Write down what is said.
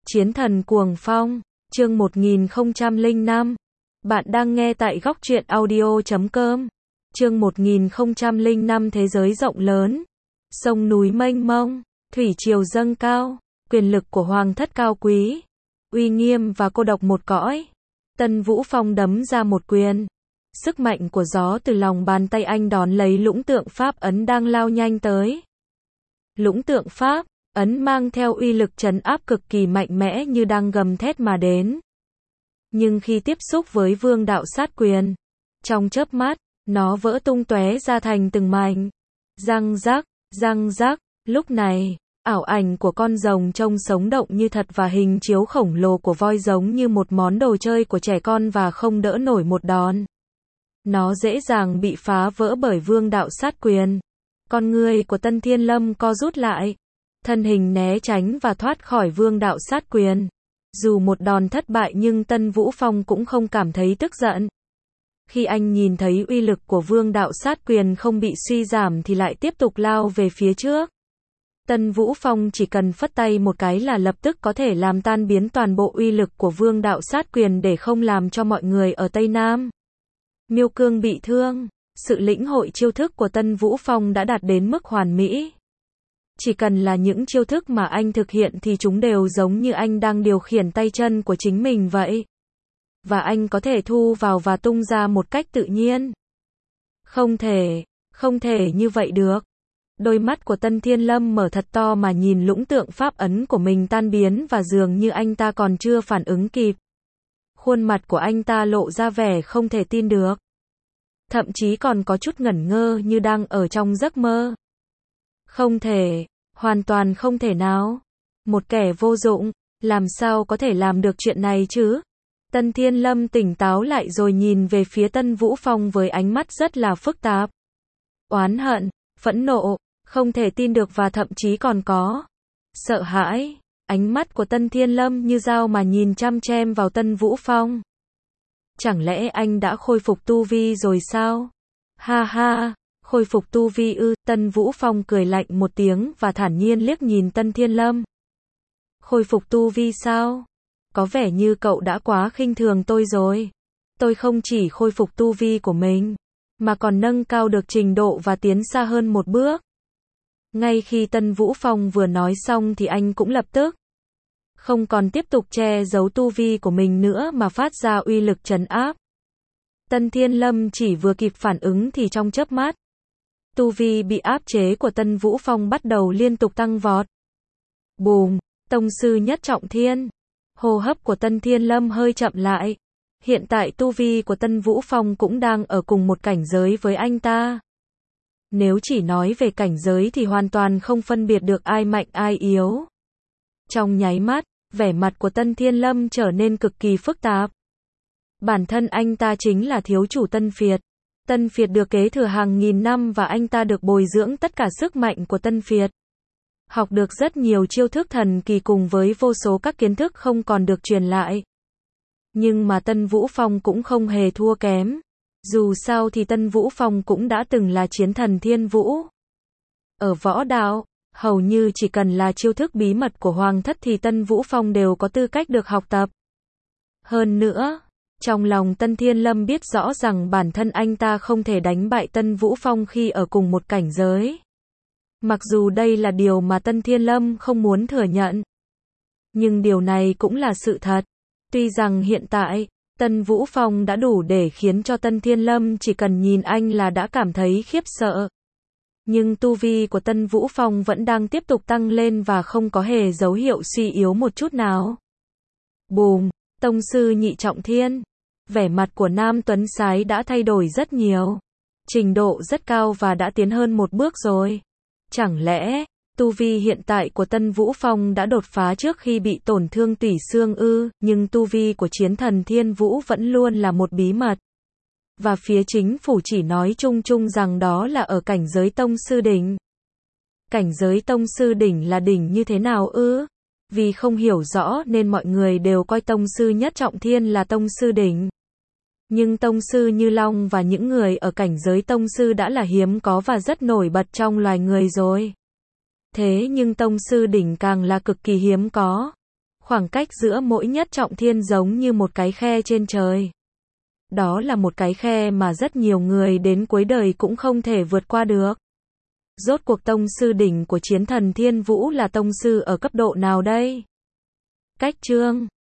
Chiến thần cuồng phong, chương 1005. Bạn đang nghe tại góc truyện audio.com. Chương 1005 thế giới rộng lớn. Sông núi mênh mông, thủy triều dâng cao, quyền lực của hoàng thất cao quý, uy nghiêm và cô độc một cõi. Tân Vũ Phong đấm ra một quyền. Sức mạnh của gió từ lòng bàn tay anh đón lấy lũng tượng pháp ấn đang lao nhanh tới. Lũng tượng pháp ấn mang theo uy lực trấn áp cực kỳ mạnh mẽ như đang gầm thét mà đến. Nhưng khi tiếp xúc với vương đạo sát quyền, trong chớp mắt, nó vỡ tung tóe ra thành từng mảnh. Răng rắc, lúc này, ảo ảnh của con rồng trông sống động như thật và hình chiếu khổng lồ của voi giống như một món đồ chơi của trẻ con và không đỡ nổi một đòn. Nó dễ dàng bị phá vỡ bởi vương đạo sát quyền. Con người của Tân Thiên Lâm co rút lại, thân hình né tránh và thoát khỏi vương đạo sát quyền. Dù một đòn thất bại nhưng Tân Vũ Phong cũng không cảm thấy tức giận. Khi anh nhìn thấy uy lực của vương đạo sát quyền không bị suy giảm thì lại tiếp tục lao về phía trước. Tân Vũ Phong chỉ cần phất tay một cái là lập tức có thể làm tan biến toàn bộ uy lực của vương đạo sát quyền để không làm cho mọi người ở Tây Nam Miêu Cương bị thương. Sự lĩnh hội chiêu thức của Tân Vũ Phong đã đạt đến mức hoàn mỹ. Chỉ cần là những chiêu thức mà anh thực hiện thì chúng đều giống như anh đang điều khiển tay chân của chính mình vậy. Và anh có thể thu vào và tung ra một cách tự nhiên. Không thể như vậy được. Đôi mắt của Tân Thiên Lâm mở thật to mà nhìn lũng tượng pháp ấn của mình tan biến và dường như anh ta còn chưa phản ứng kịp. Khuôn mặt của anh ta lộ ra vẻ không thể tin được. Thậm chí còn có chút ngẩn ngơ như đang ở trong giấc mơ. Không thể, hoàn toàn không thể nào. Một kẻ vô dụng, làm sao có thể làm được chuyện này chứ? Tân Thiên Lâm tỉnh táo lại rồi nhìn về phía Tân Vũ Phong với ánh mắt rất là phức tạp. Oán hận, phẫn nộ, không thể tin được và thậm chí còn có sợ hãi. Ánh mắt của Tân Thiên Lâm như dao mà nhìn chăm chăm vào Tân Vũ Phong. Chẳng lẽ anh đã khôi phục tu vi rồi sao? Ha ha, khôi phục tu vi ư? Tân Vũ Phong cười lạnh một tiếng và thản nhiên liếc nhìn Tân Thiên Lâm. Khôi phục tu vi sao? Có vẻ như cậu đã quá khinh thường tôi rồi. Tôi không chỉ khôi phục tu vi của mình, mà còn nâng cao được trình độ và tiến xa hơn một bước. Ngay khi Tân Vũ Phong vừa nói xong thì anh cũng lập tức không còn tiếp tục che giấu tu vi của mình nữa mà phát ra uy lực trấn áp. Tân Thiên Lâm chỉ vừa kịp phản ứng thì trong chớp mắt, tu vi bị áp chế của Tân Vũ Phong bắt đầu liên tục tăng vọt. Bùm, tông sư nhất trọng thiên. Hô hấp của Tân Thiên Lâm hơi chậm lại. Hiện tại tu vi của Tân Vũ Phong cũng đang ở cùng một cảnh giới với anh ta. Nếu chỉ nói về cảnh giới thì hoàn toàn không phân biệt được ai mạnh ai yếu. Trong nháy mắt, vẻ mặt của Tân Thiên Lâm trở nên cực kỳ phức tạp. Bản thân anh ta chính là thiếu chủ Tân Phiệt. Tân Phiệt được kế thừa hàng nghìn năm và anh ta được bồi dưỡng tất cả sức mạnh của Tân Phiệt. Học được rất nhiều chiêu thức thần kỳ cùng với vô số các kiến thức không còn được truyền lại. Nhưng mà Tân Vũ Phong cũng không hề thua kém. Dù sao thì Tân Vũ Phong cũng đã từng là chiến thần Thiên Vũ. Ở võ đạo, hầu như chỉ cần là chiêu thức bí mật của hoàng thất thì Tân Vũ Phong đều có tư cách được học tập. Hơn nữa, trong lòng Tân Thiên Lâm biết rõ rằng bản thân anh ta không thể đánh bại Tân Vũ Phong khi ở cùng một cảnh giới. Mặc dù đây là điều mà Tân Thiên Lâm không muốn thừa nhận. Nhưng điều này cũng là sự thật. Tuy rằng hiện tại, Tân Vũ Phong đã đủ để khiến cho Tân Thiên Lâm chỉ cần nhìn anh là đã cảm thấy khiếp sợ. Nhưng tu vi của Tân Vũ Phong vẫn đang tiếp tục tăng lên và không có hề dấu hiệu suy yếu một chút nào. Bùm, tông sư nhị trọng thiên. Vẻ mặt của Nam Tuấn Sái đã thay đổi rất nhiều. Trình độ rất cao và đã tiến hơn một bước rồi. Chẳng lẽ, tu vi hiện tại của Tân Vũ Phong đã đột phá trước khi bị tổn thương tủy xương ư? Nhưng tu vi của chiến thần Thiên Vũ vẫn luôn là một bí mật. Và phía chính phủ chỉ nói chung chung rằng đó là ở cảnh giới tông sư đỉnh. Cảnh giới tông sư đỉnh là đỉnh như thế nào ư? Vì không hiểu rõ nên mọi người đều coi tông sư nhất trọng thiên là tông sư đỉnh. Nhưng tông sư như Long và những người ở cảnh giới tông sư đã là hiếm có và rất nổi bật trong loài người rồi. Thế nhưng tông sư đỉnh càng là cực kỳ hiếm có. Khoảng cách giữa mỗi nhất trọng thiên giống như một cái khe trên trời. Đó là một cái khe mà rất nhiều người đến cuối đời cũng không thể vượt qua được. Rốt cuộc tông sư đỉnh của chiến thần Thiên Vũ là tông sư ở cấp độ nào đây? Cách chương